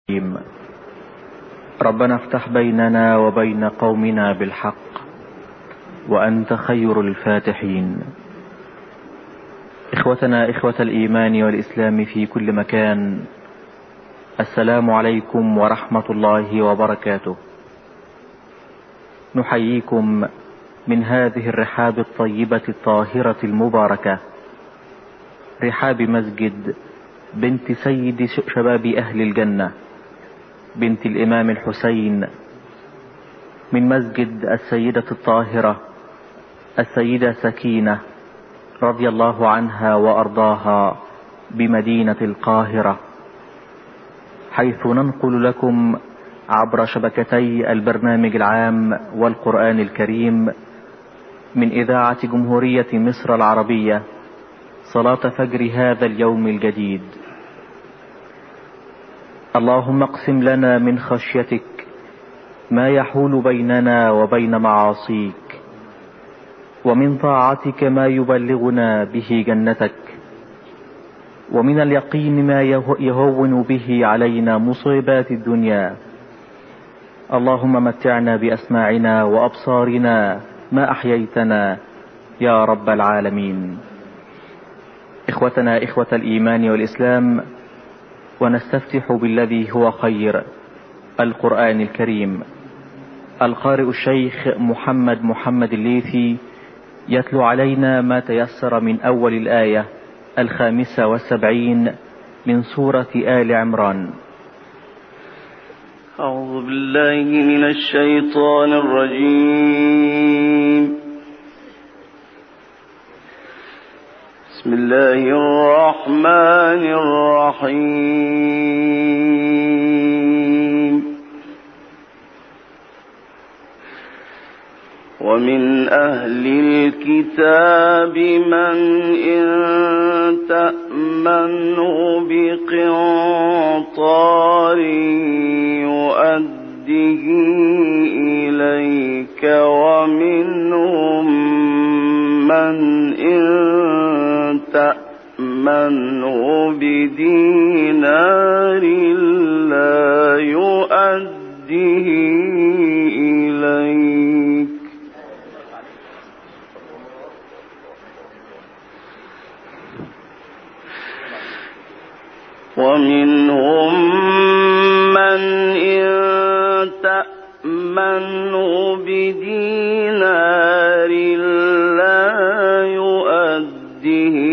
ربنا افتح بيننا وبين قومنا بالحق وأنت خير الفاتحين. إخوتنا إخوة الإيمان والإسلام في كل مكان، السلام عليكم ورحمة الله وبركاته. نحييكم من هذه الرحاب الطيبة الطاهرة المباركة، رحاب مسجد بنت سيد شباب أهل الجنة، بنت الإمام الحسين، من مسجد السيدة الطاهرة السيدة سكينة رضي الله عنها وأرضاها بمدينة القاهرة، حيث ننقل لكم عبر شبكتي البرنامج العام والقرآن الكريم من إذاعة جمهورية مصر العربية صلاة فجر هذا اليوم الجديد. اللهم اقسم لنا من خشيتك ما يحول بيننا وبين معاصيك، ومن طاعتك ما يبلغنا به جنتك، ومن اليقين ما يهون به علينا مصيبات الدنيا. اللهم متعنا بأسماعنا وأبصارنا ما أحييتنا يا رب العالمين. إخوتنا إخوة الإيمان والإسلام، ونستفتح بالذي هو خير، القرآن الكريم. القارئ الشيخ محمد الليثي يتلو علينا ما تيسر من أول الآية 75 من سورة آل عمران. أعوذ بالله من الشيطان الرجيم. بسم الله الرحمن الرحيم. ومن أهل الكتاب من إن تأمنه بقنطار يؤده إليك، ومنهم من إن تأمنه بدينار لا يؤده إليك، ومنهم من إن تأمنه بدينار لا يؤده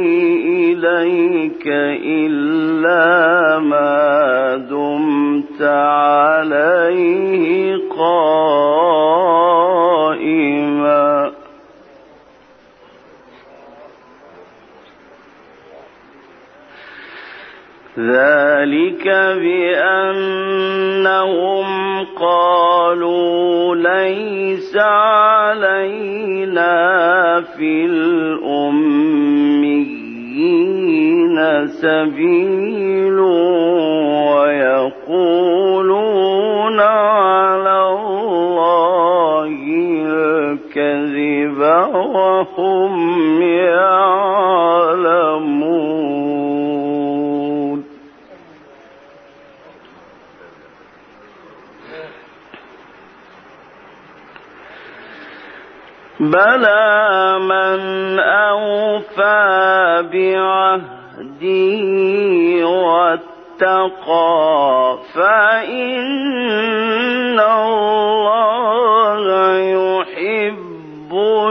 إليك إلا ما دمت عليه قائما، ذلك بأنهم قالوا ليس علينا في الأميين سبيل، ويقولون على الله الكذب وهم يعلمون. بلى من أوفى بعهده واتقى فإن الله يحب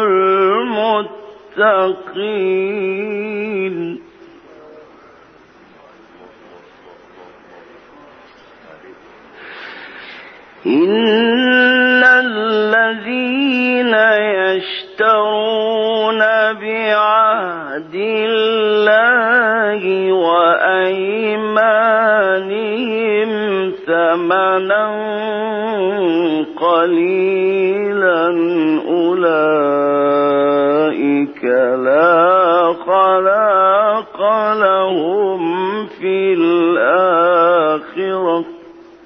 المتقين. إن الذين يشترون بعهد الله وأيمانهم ثمنا قليلا أولئك لا خلاق لهم في الآخرة،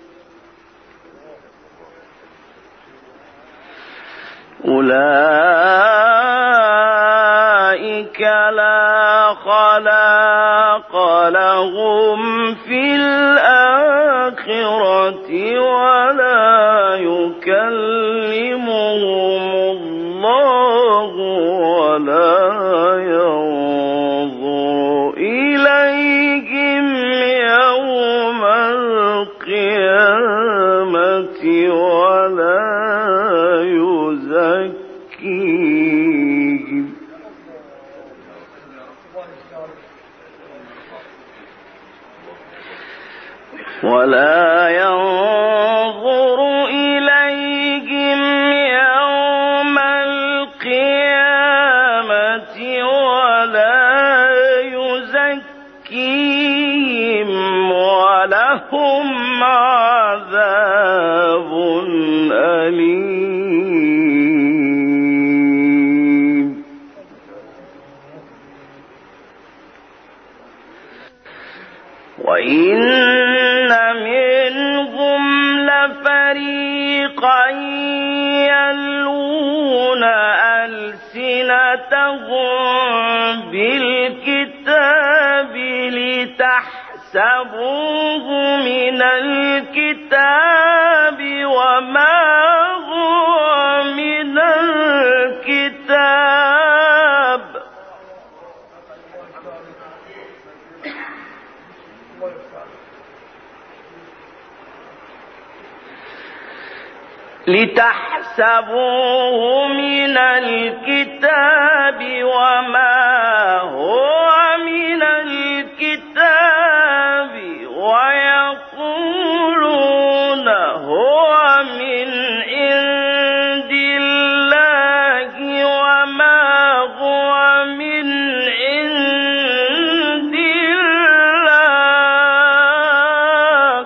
أولئك لا خلاق لهم في الآخرة ولا يكلمهم الله ولا ينظر إليهم يوم القيامة ولا يزكيهم ولا ينظر إليهم يوم القيامة ولا يزكيهم ولهم عذاب أليم. وإن منهم لفريقا يلوون ألسنتهم بالكتاب لتحسبوه من الكتاب وما هو من الكتاب لتحسبوه من الكتاب وما هو من الكتاب ويقولون هو من عند الله وما هو من عند الله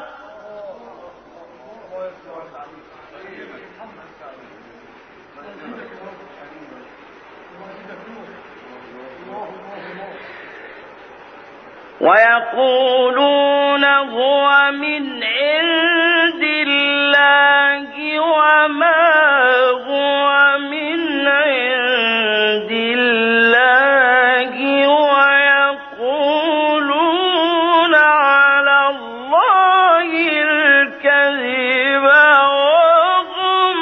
ويقولون هو من عند الله وما هو من عند الله ويقولون على الله الكذب وهم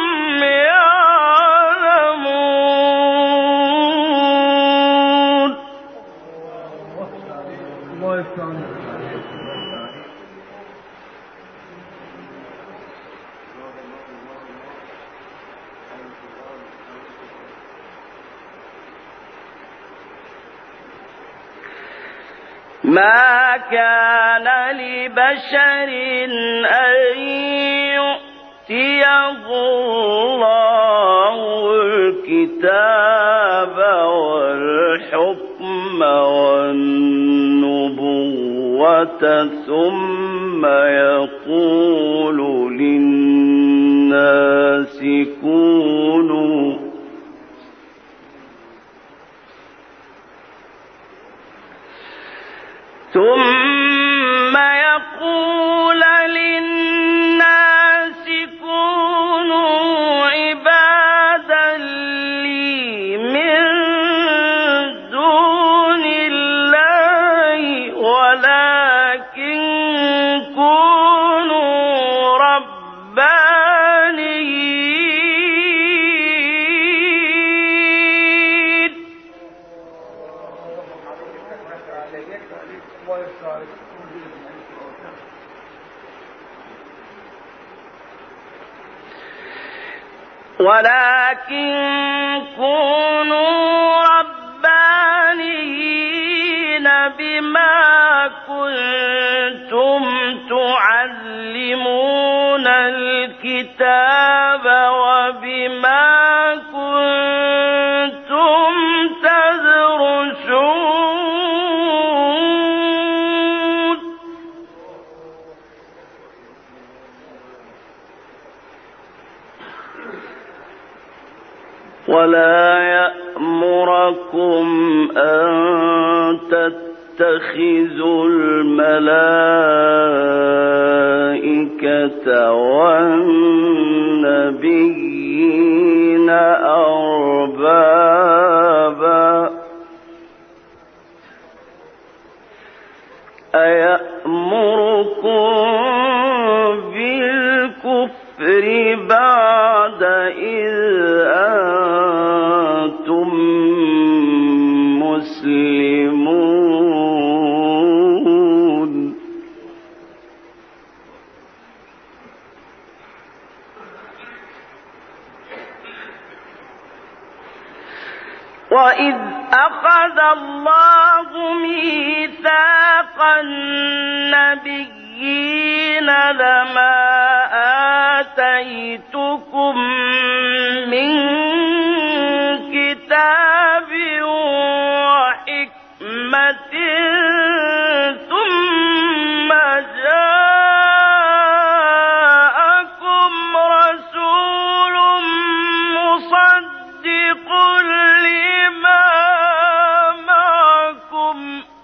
يعلمون. ما كان لبشر أن يؤتيه الله الكتاب والحكم والنبوة ثم يقول للناس كونوا عبادا لي من دون الله ولكن كونوا ربانيين بما كنتم تعلمون الكتاب وبما كنتم تدرسون ولا يأمركم أن تتخذوا الملائكة والنبيين أربابا أيأمركم العسر بعد إذ أنتم مسلمون وإذ أخذ الله ميثاق النبيين لما آتيتكم من كتاب وحكمة ثم جاءكم رسول مصدق لما معكم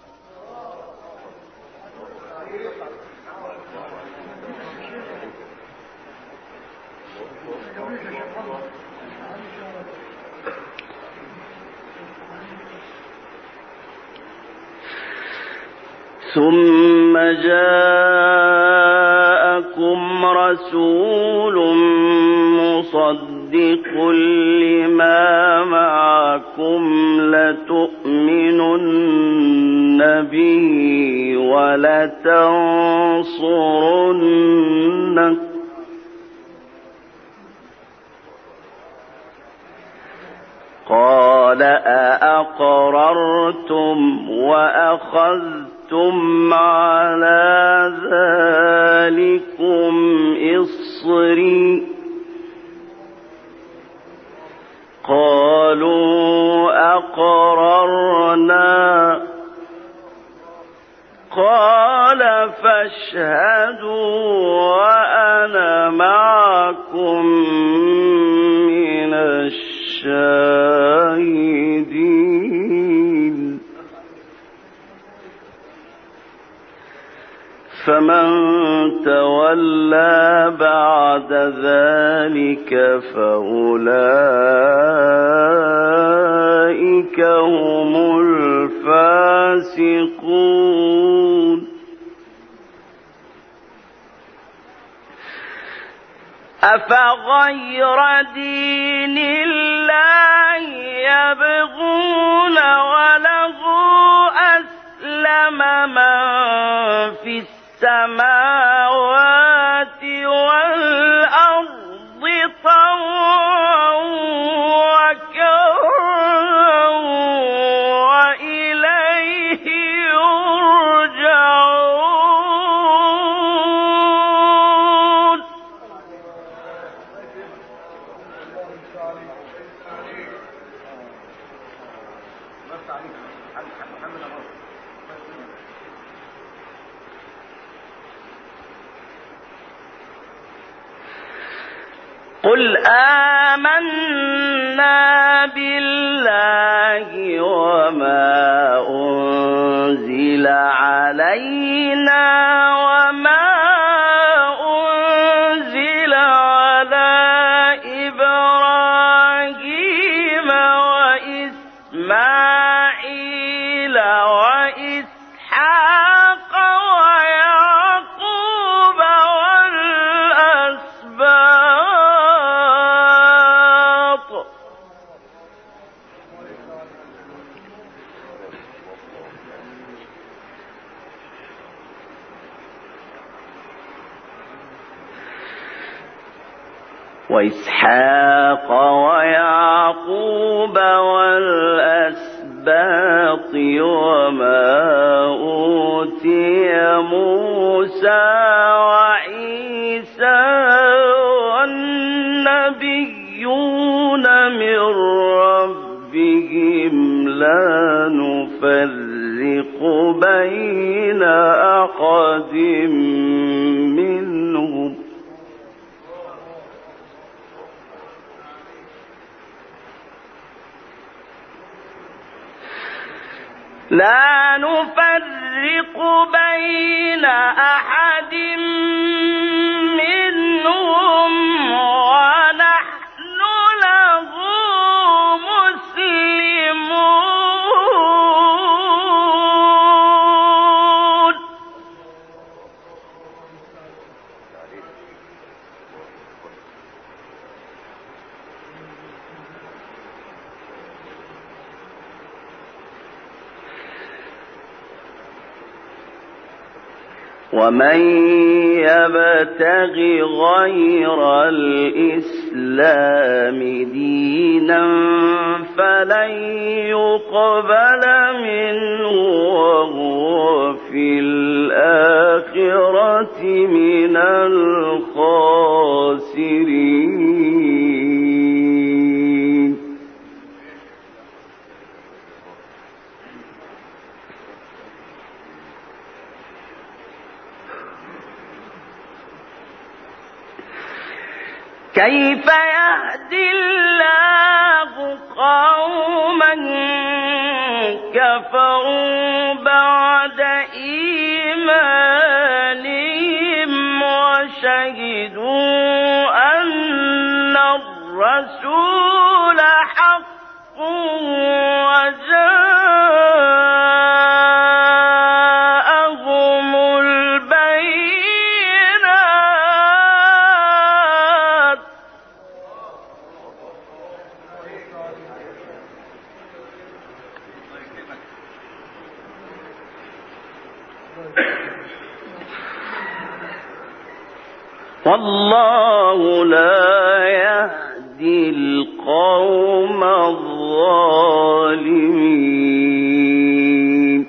لتؤمنن به ولتنصرنه قال أأقررتم وأخذتم على ذلكم إصري قالوا أقررنا قال فاشهدوا وأنا معكم من الشاهدين فمن تولى بعد ذلك فأولئك هم الفاسقون أفغير دين الله يبغون وله أسلم من في السماوات والأرض طوعا وكرها وإليه يرجعون قل آمنا بالله وما أنزل علينا وما أنزل على إبراهيم وإسماعيل وإسحاق ويعقوب والأسباط وما أوتي موسى وعيسى والنبيون من ربهم لا نفرق بين أحد منهم لا نفرق بين أحد منهم ونحن له مسلمون ومن يبتغ غير الإسلام دينا فلن يقبل منه وهو في الآخرة من الخاسرين. كيف يهدي الله قوما كفروا بعد إيمانهم وشهدوا أن الرسول حق وجاءهم البينات. والله لا يهدي القوم الظالمين.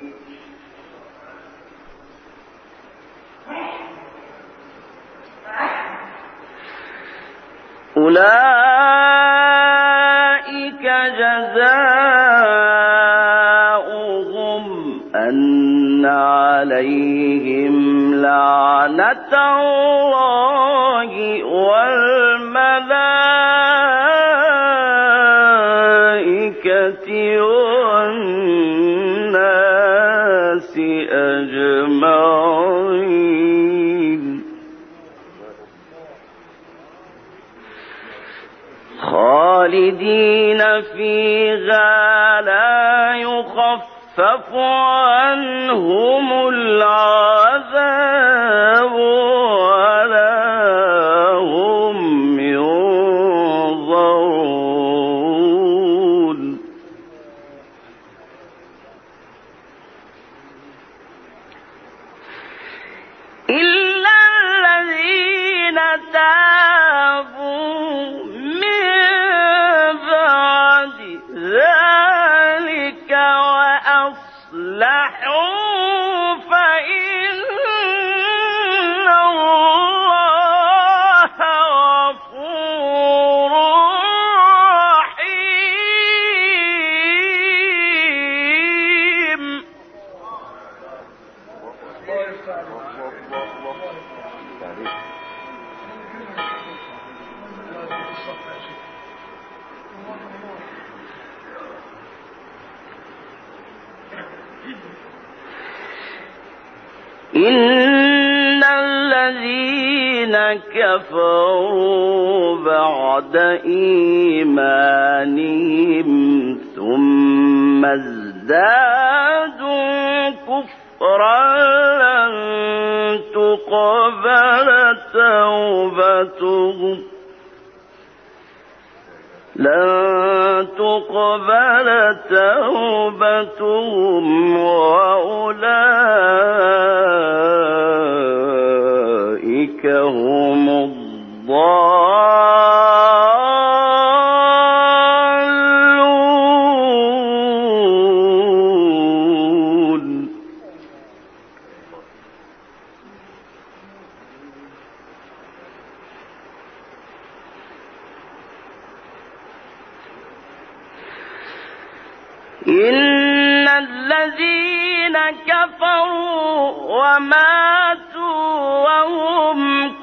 أولئك جزاؤهم أن عليهم لعنة الله والملائكة والناس أجمعين خالدين فيها لا يخفف عنهم العذاب ولا هم ينظرون. إلا الذين تابوا من بعد ذلك وأصلحوا فإن الله غفور رحيم. إن الذين كفروا بعد إيمانهم ثم ازدادوا كفرا لن تقبل توبتهم وأولئك هم الضالون. إن الذين كفروا وماتوا وهم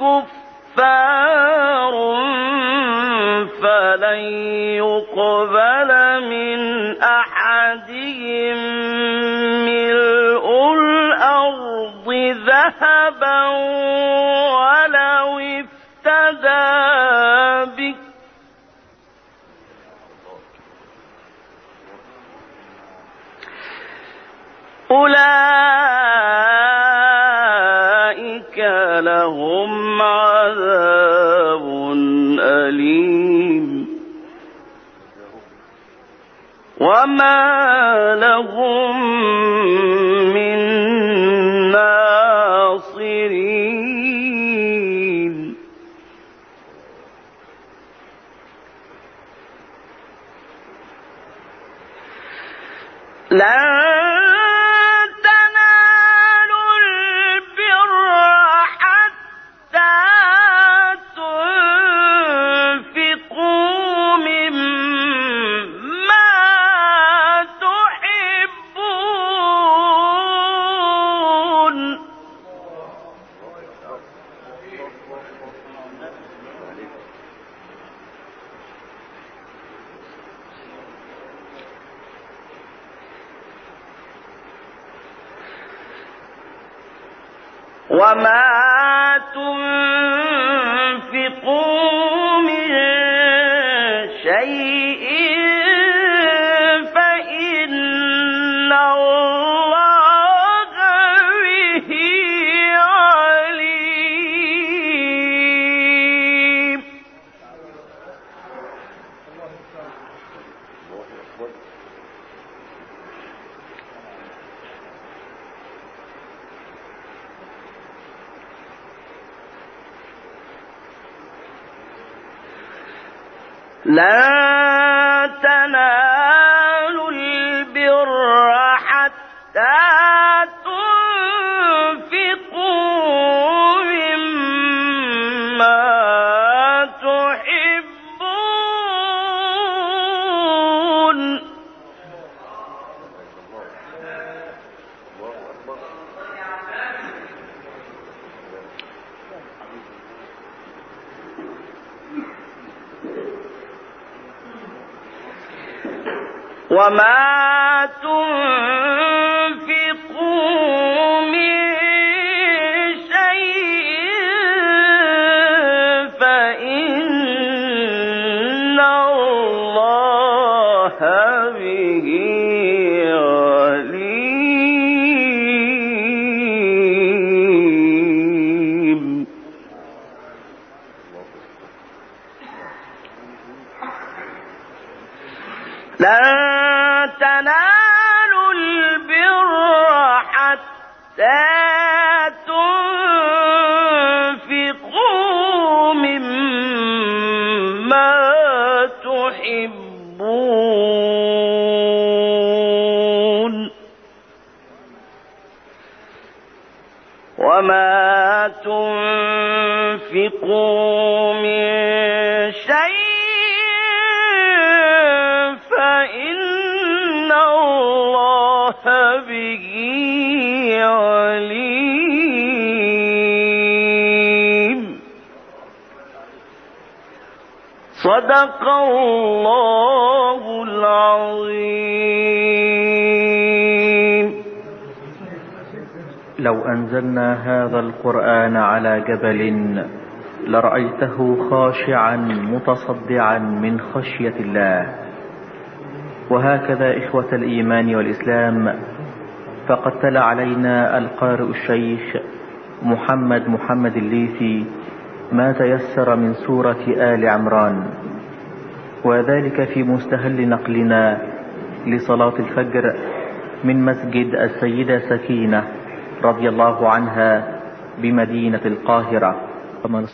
كفار فلن يقبل من أحدهم ملء الأرض ذهبا ولو افتدى به أولئك لهم عذاب أليم وما لهم من ناصرين. تنالوا البر حتى تنفقوا مما تحبون. وما تنفقوا من شيء فإن الله به عليم. لن تنالوا البر حتى تنفقوا مما تحبون. وما تنفقوا من شيء فإن الله به عليم. لن تنالوا البر حتى تنفقوا مما تحبون. وما تنفقوا من شيء فإن الله به عليم. صدق الله العظيم. لو أنزلنا هذا القرآن على جبل لرأيته خاشعا متصدعا من خشية الله. وهكذا إخوة الإيمان والإسلام، فقد تلا علينا القارئ الشيخ محمد الليثي ما تيسر من سورة آل عمران، وذلك في مستهل نقلنا لصلاة الفجر من مسجد السيدة سكينة رضي الله عنها بمدينة القاهرة.